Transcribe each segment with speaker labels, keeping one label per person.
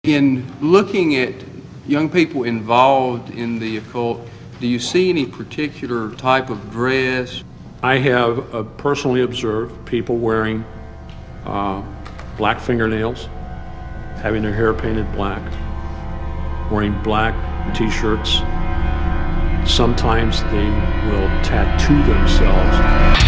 Speaker 1: In looking at young people involved in the occult, do you see any particular type of dress?
Speaker 2: I have personally observed people wearing black fingernails, having their hair painted black, wearing black t-shirts. Sometimes they will tattoo themselves.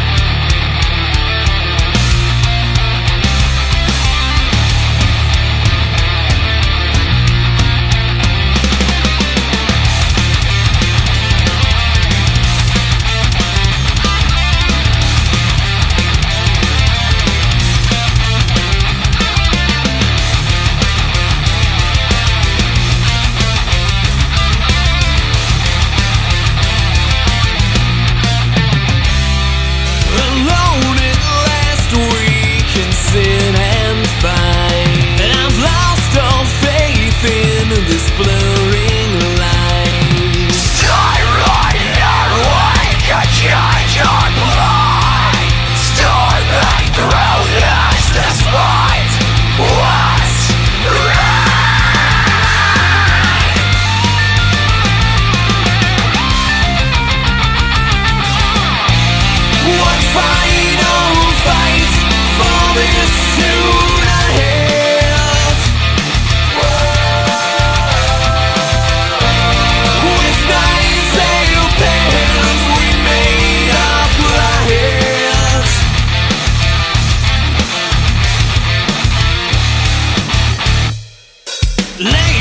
Speaker 3: This blurring light. Starlight awake, a judge on blind. Storming through this despite what's right. One final fight for this suit ahead. Let